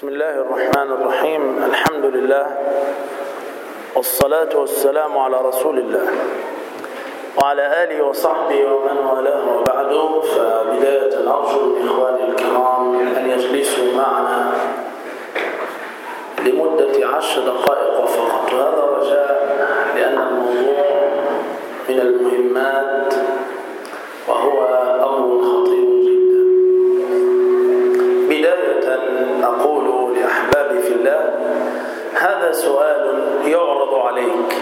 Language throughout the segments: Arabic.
بسم الله الرحمن الرحيم. الحمد لله والصلاة والسلام على رسول الله وعلى آله وصحبه ومن والاه، وبعد. فبداية أرجو من إخواني الكرام أن يجلسوا معنا لمدة 10 دقائق فقط، وهذا رجاء لأن الموضوع من المهمات وهو أمر خطير جدا. بداية أقول لأحبابي في الله، هذا سؤال يعرض عليك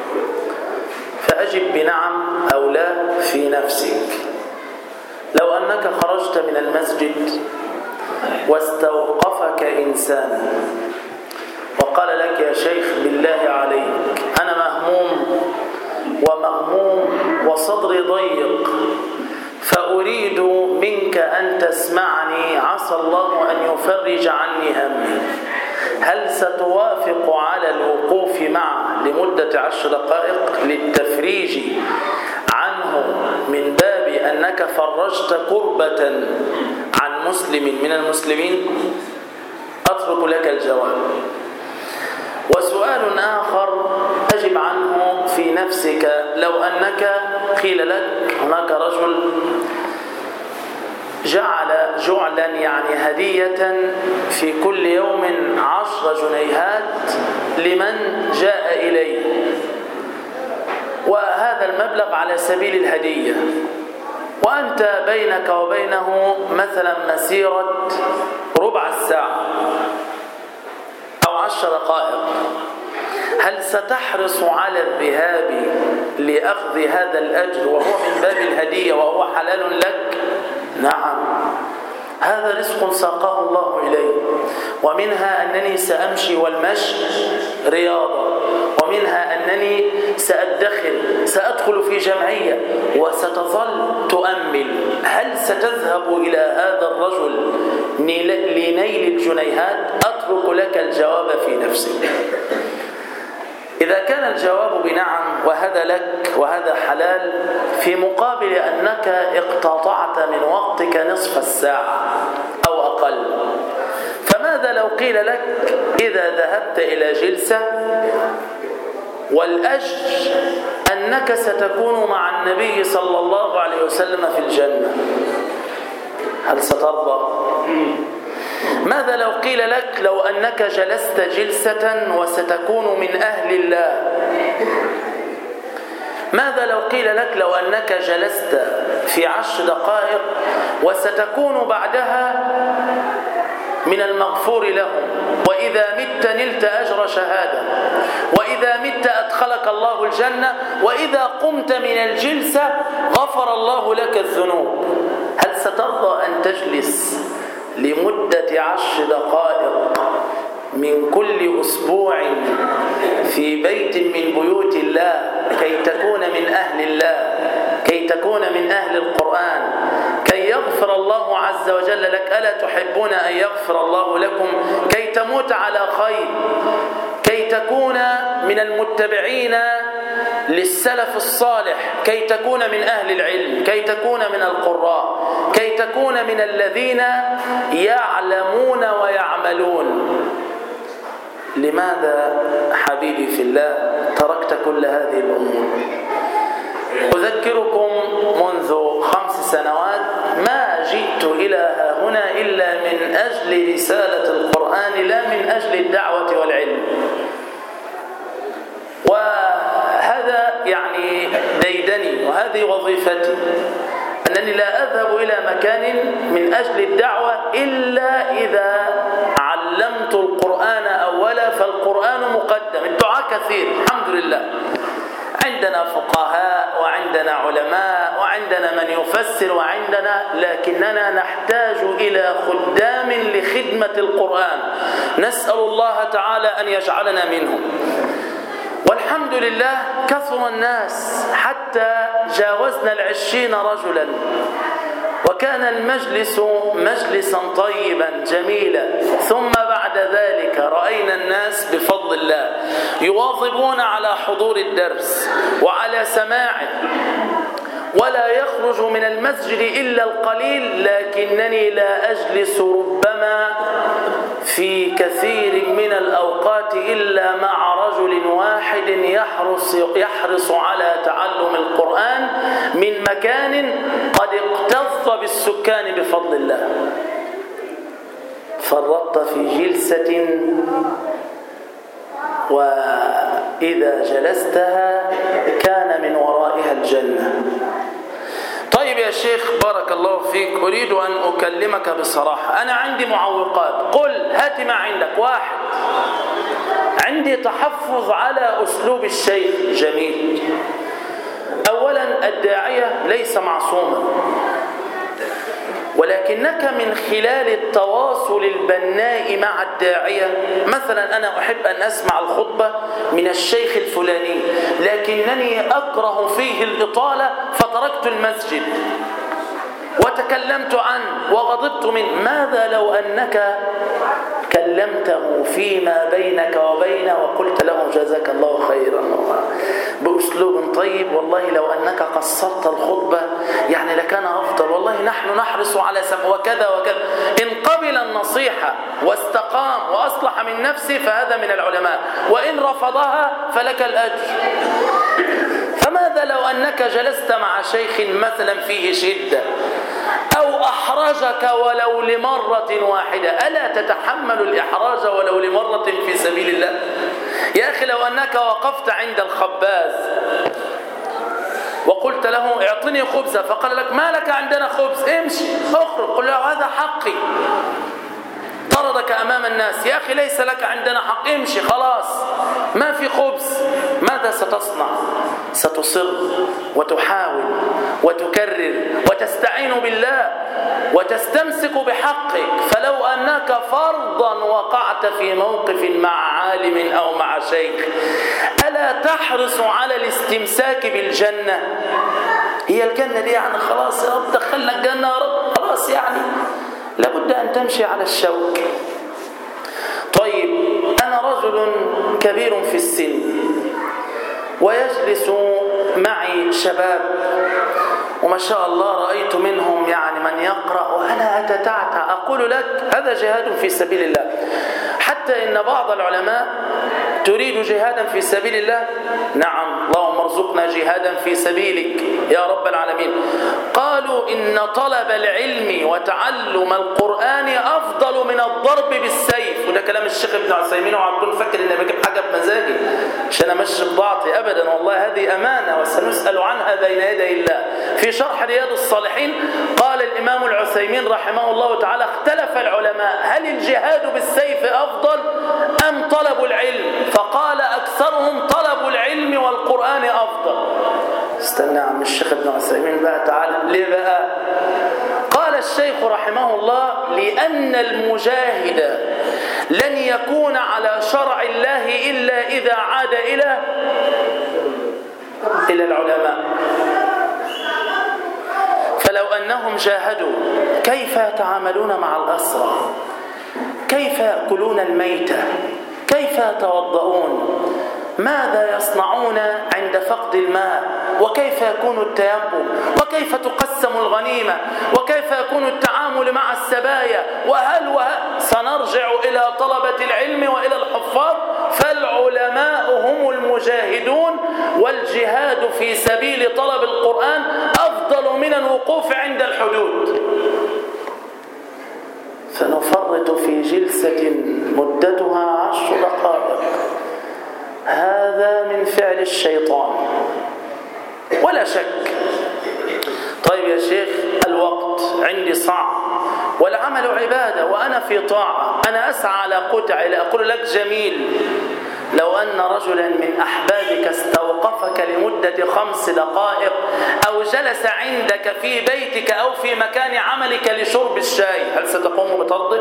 فأجب بنعم أو لا في نفسك. لو أنك خرجت من المسجد واستوقفك إنسان وقال لك: يا شيخ بالله عليك أنا مهموم وصدري ضيق، فأريد منك أن تسمعني، عسى الله أن يفرج عني همي، هل ستوافق على الوقوف معه لمدة 10 دقائق للتفريج عنه من باب أنك فرجت كربة عن مسلم من المسلمين؟ أترك لك الجواب. وسؤال آخر أجب عنه في نفسك، لو أنك قيل لك هناك رجل جعلا يعني هدية في كل يوم 10 جنيهات لمن جاء إليه، وهذا المبلغ على سبيل الهدية، وأنت بينك وبينه مثلا مسيرة ربع الساعة أو 10 دقائق، هل ستحرص على الذهاب لأخذ هذا الأجر وهو من باب الهدية وهو حلال لك؟ نعم، هذا رزق ساقه الله إليه. ومنها أنني سأمشي والمشي رياضة، ومنها أنني سأدخل في جمعية، وستظل تؤمل هل ستذهب إلى هذا الرجل لنيل الجنيهات؟ أترك لك الجواب في نفسك. إذا كان الجواب بنعم وهذا لك وهذا حلال، في مقابل أنك اقتطعت من وقتك نصف الساعة أو أقل، فماذا لو قيل لك إذا ذهبت إلى جلسة والأجر أنك ستكون مع النبي صلى الله عليه وسلم في الجنة؟ هل سترضى؟ ماذا لو قيل لك لو أنك جلست جلسة وستكون من أهل الله؟ ماذا لو قيل لك لو أنك جلست في 10 دقائق وستكون بعدها من المغفور لهم، وإذا مت نلت أجر شهادة، وإذا مت أدخلك الله الجنة، وإذا قمت من الجلسة غفر الله لك الذنوب؟ هل سترضى أن تجلس لمدة 10 دقائق من كل أسبوع في بيت من بيوت الله كي تكون من أهل الله، كي تكون من أهل القرآن، كي يغفر الله عز وجل لك؟ ألا تحبون أن يغفر الله لكم؟ كي تموت على خير، كي تكون من المتبعين للسلف الصالح، كي تكون من أهل العلم، كي تكون من القراء، كي تكون من الذين يعلمون ويعملون. لماذا حبيبي في الله تركت كل هذه الأمور؟ أذكركم منذ 5 سنوات ما جئت إلى هنا إلا من أجل رسالة القرآن، لا من أجل الدعوة والعلم. وهذا يعني ديدني، وهذه وظيفتي، أنني لا أذهب إلى مكان من أجل الدعوة إلا إذا علمت القرآن أولا، فالقرآن مقدم. الدعاء كثير الحمد لله، عندنا فقهاء وعندنا علماء وعندنا من يفسر لكننا نحتاج إلى خدام لخدمة القرآن، نسأل الله تعالى أن يجعلنا منهم. والحمد لله كثر الناس حتى جاوزنا 20 رجلا، وكان المجلس مجلسا طيبا جميلا. ثم بعد ذلك رأينا الناس بفضل الله يواظبون على حضور الدرس وعلى سماعه، ولا يخرج من المسجد إلا القليل، لكنني لا أجلس ربما في كثير من الأوقات إلا مع رجل واحد يحرص على تعلم القرآن من مكان قد اكتظ بالسكان بفضل الله. فرطت في جلسة وإذا جلستها كان من ورائها الجنة. طيب يا شيخ بارك الله فيك، أريد أن أكلمك بصراحة. أنا عندي معوقات. قل هات ما عندك. واحد، عندي تحفظ على أسلوب الشيخ. جميل. أولا الداعية ليس معصوما، ولكنك من خلال التواصل البناء مع الداعية، مثلا أنا أحب أن أسمع الخطبة من الشيخ الفلاني لكنني أكره فيه الإطالة فتركت المسجد وتكلمت عنه وغضبت منه. ماذا لو أنك كلمته فيما بينك وبينه وقلت له جزاك الله خيرا بأسلوب طيب، والله لو أنك قصرت الخطبة يعني لكان أفضل، والله نحن نحرص على سمع وكذا وكذا. إن قبل النصيحة واستقام وأصلح من نفسه فهذا من العلماء، وإن رفضها فلك الأجر. فماذا لو أنك جلست مع شيخ مثلا فيه شدة أو أحرجك ولو لمرة واحدة؟ ألا تتحمل الإحراج ولو لمرة في سبيل الله؟ يا أخي لو أنك وقفت عند الخباز وقلت له اعطني خبزة فقال لك ما لك عندنا خبز، امشي اخرج، قل له هذا حقي، طردك أمام الناس، يا أخي ليس لك عندنا حق، امشي خلاص ما في خبز. ماذا ستصنع؟ ستصر وتحاول وتكرر وتستعين بالله وتستمسك بحقك. فلو أنك فرضا وقعت في موقف مع عالم أو مع شيخ ألا تحرص على الاستمساك بالجنة؟ هي الجنة دي يعني خلاص يا رب دخلنا الجنة يا رب خلاص، يعني لابد أن تمشي على الشوك. طيب أنا رجل كبير في السن ويجلس معي شباب وما شاء الله رأيت منهم يعني من يقرأ وأنا أتتعتع. أقول لك هذا جهاد في سبيل الله، حتى إن بعض العلماء تريد جهادا في سبيل الله؟ نعم، اللهم ارزقنا جهادا في سبيلك يا رب العالمين. قالوا إن طلب العلم وتعلم القرآن أفضل من الضرب بالسيف. وده كلام الشيخ ابن عثيمين، وعبدون فكر إني بجيب حاجة بمزاجي عشان أمشي بضاعتي، أبدا والله هذه أمانة وسنسأل عنها بين يدي الله. في شرح رياض الصالحين قال الإمام العثيمين رحمه الله تعالى اختلف العلماء هل الجهاد بالسيف أفضل أم طلب العلم؟ فقال أكثرهم طلب العلم والقرآن أفضل. استنى عم الشيخ ابن عثيمين بقى، تعالى ليه بقى؟ قال الشيخ رحمه الله لأن المجاهد لن يكون على شرع الله إلا إذا عاد إلى العلماء. فلو أنهم جاهدوا كيف يتعاملون مع الأسرى؟ كيف يأكلون الميتة؟ كيف يتوضؤون؟ ماذا يصنعون عند فقد الماء؟ وكيف يكون التيمم؟ وكيف تقسم الغنيمة؟ وكيف يكون التعامل مع السبايا؟ وهل سنرجع إلى طلبة العلم وإلى الحفاظ. فالعلماء هم المجاهدون، والجهاد في سبيل طلب القرآن أفضل من الوقوف عند الحدود. سنفرط في جلسة مدتها 10 دقائق، هذا من فعل الشيطان ولا شك. طيب يا شيخ الوقت عندي صعب والعمل عبادة وأنا في طاعة، أنا أسعى على قطع. أقول لك جميل لو أن رجلا من أحبابك استوقفك لمدة 5 دقائق أو جلس عندك في بيتك أو في مكان عملك لشرب الشاي، هل ستقوم بطرده؟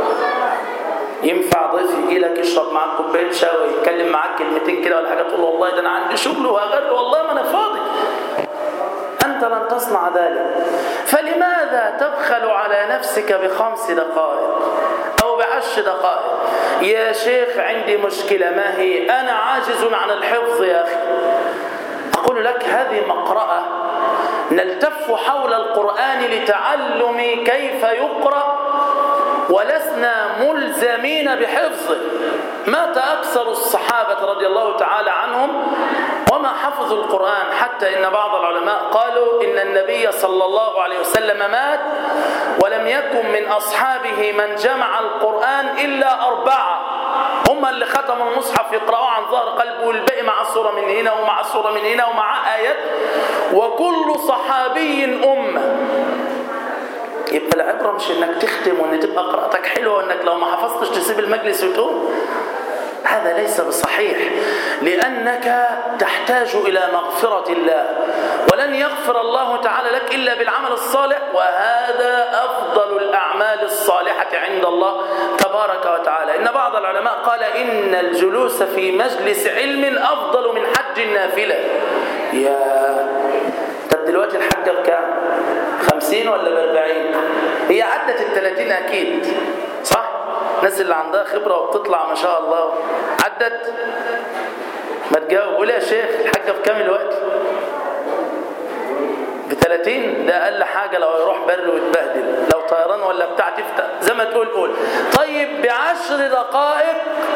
ينفع ضيف يجي لك يشرب معك كوبايه شاي ويتكلم معك كلمتين كده ولا حاجه تقول له والله ده انا عندي شغل وهغير والله ما انا فاضي؟ انت لن تصنع ذلك. فلماذا تبخل على نفسك ب5 دقائق او ب10 دقائق؟ يا شيخ عندي مشكله، ما هي؟ انا عاجز عن الحفظ يا اخي. اقول لك هذه مقرأة نلتف حول القرآن لتعلم كيف يقرأ ولسنا ملزمين بحفظه. مات أكثر الصحابة رضي الله تعالى عنهم وما حفظوا القرآن، حتى إن بعض العلماء قالوا إن النبي صلى الله عليه وسلم مات ولم يكن من أصحابه من جمع القرآن إلا 4 هم اللي ختموا المصحف يقرأوا عن ظهر قلبه، والباقي مع سورة من هنا ومع سورة من هنا ومع آيات، وكل صحابي أمة. يبقى العبرة مش انك تختم وان تبقى قراءتك حلوة وانك لو ما حفظتش تسيب المجلس وتقوم. هذا ليس بصحيح، لأنك تحتاج إلى مغفرة الله، ولن يغفر الله تعالى لك إلا بالعمل الصالح، وهذا أفضل الأعمال الصالحة عند الله تبارك وتعالى. إن بعض العلماء قال إن الجلوس في مجلس علم أفضل من حج النافلة. طب دلوقتي الحجة بكام؟ 50 ولا ب40؟ هي عدت ال30 أكيد، صح؟ الناس اللي عندها خبرة وبتطلع ما شاء الله عدت. ما تجاوب، قول يا شيخ الحجة بكام الوقت؟ ب30. ده أقل حاجة لو يروح بر ويتبهدل، لو طيران ولا بتاع تفتح زي ما تقول قول. طيب ب10 دقائق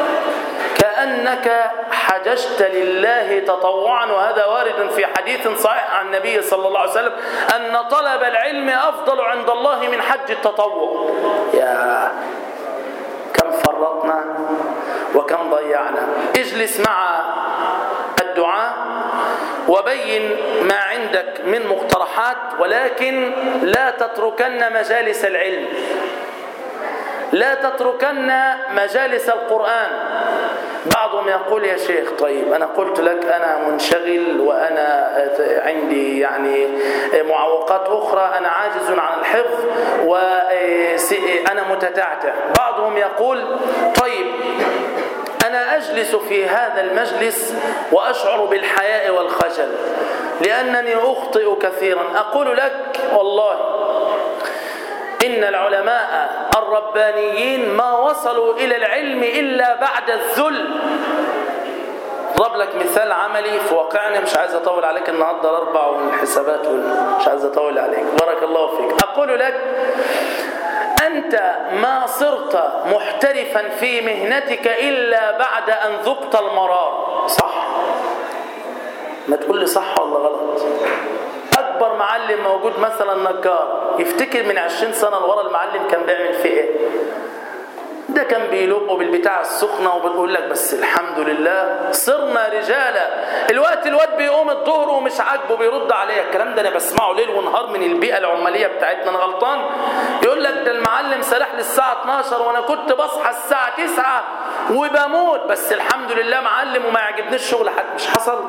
كأنك حججت لله تطوعا، وهذا وارد في حديث صحيح عن النبي صلى الله عليه وسلم أن طلب العلم أفضل عند الله من حج التطوع. يا كم فرطنا وكم ضيعنا. اجلس مع الدعاء وبين ما عندك من مقترحات، ولكن لا تتركن مجالس العلم، لا تتركن مجالس القرآن. بعضهم يقول يا شيخ طيب أنا قلت لك أنا منشغل وأنا عندي يعني معوقات أخرى، أنا عاجز عن الحفظ وأنا متتعتع. بعضهم يقول طيب أنا أجلس في هذا المجلس وأشعر بالحياء والخجل لأنني أخطئ كثيرا. أقول لك والله إن العلماء الربانيين ما وصلوا إلى العلم إلا بعد الذل. ضرب لك مثال عملي في واقعنا، مش عايز أطول عليك النهارده الأربع والحسابات مش عايز أطول عليك، بارك الله فيك. أقول لك أنت ما صرت محترفا في مهنتك إلا بعد أن ذقت المرار، صح؟ ما تقول لي صح ولا غلط؟ أكبر معلم موجود مثلا نجار، يفتكر من 20 سنة لورا المعلم كان بيعمل فيه إيه؟ ده كان بيلقوا بالبتاع السخنة وبيقول لك بس الحمد لله صرنا رجالا. الواد بيقوم الظهر ومش عاجبه بيرد عليه. الكلام ده أنا بسمعه ليل ونهار من البيئة العمالية بتاعتنا. أنا غلطان؟ يقول لك ده المعلم سرح لي الساعة 12 وأنا كنت بصحى الساعة 9 وبموت، بس الحمد لله معلم وما يعجبنيش الشغل حد. مش حصل؟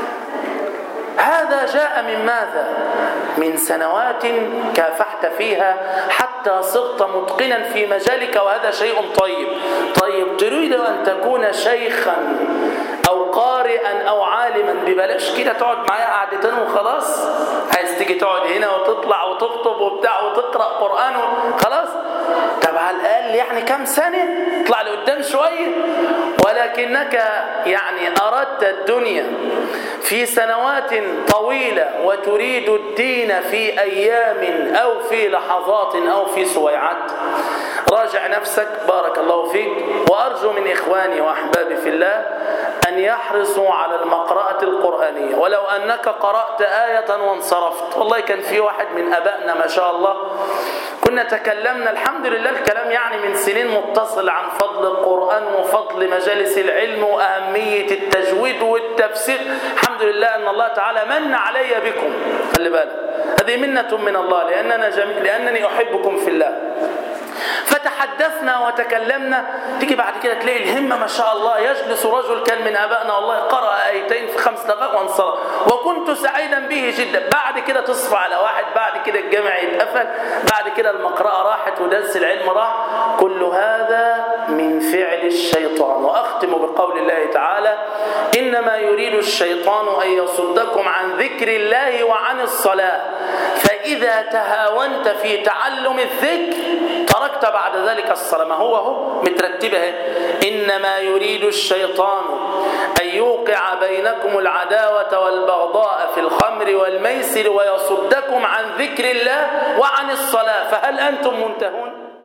هذا جاء من ماذا؟ من سنوات كافحت فيها حتى صرت متقنا في مجالك، وهذا شيء طيب. طيب تريد أن تكون شيخا أو قارئا أو عالما ببلاش كده تقعد معايا قعدتين وخلاص؟ عايز تيجي تقعد هنا وتطلع وتخطب وبتاع وتقرأ قرآن خلاص؟ طب على الأقل يعني كم سنة اطلع لقدام شوية. ولكنك يعني أردت الدنيا في سنوات طويلة وتريد الدين في أيام أو في لحظات أو في سويعات. راجع نفسك بارك الله فيك. وأرجو من إخواني وأحبابي في الله أن يحرصوا على المقرأة القرآنية، ولو أنك قرأت آية وانصرفت. والله كان في واحد من أبائنا ما شاء الله كنا تكلمنا الحمد لله الكلام يعني من سنين متصل عن فضل القرآن وفضل مجالس العلم وأهمية التجويد والتفسير. الحمد لله أن الله تعالى من علي بكم. خلي بالك هذه منة من الله لأنني أحبكم في الله. فتحدثنا وتكلمنا. تيجي بعد كده تلاقي الهمة ما شاء الله. يجلس رجل كان من أبائنا والله قرأ آيتين في 5 دقائق وانصرف، وكنت سعيدا به جدا. بعد كده تصفى على واحد، بعد كده الجامع يتقفل، بعد كده المقرأة راحت ودرس العلم راح. كل هذا من فعل الشيطان. وأختم بقول الله تعالى إنما يريد الشيطان أن يصدكم عن ذكر الله وعن الصلاة، فإذا تهاونت في تعلم الذكر تركت بعد ذلك الصلاة. ما هو مترتبة. إنما يريد الشيطان أن يوقع بينكم العداوة والبغضاء في الخمر والميسر ويصدكم عن ذكر الله وعن الصلاة، فهل أنتم منتهون؟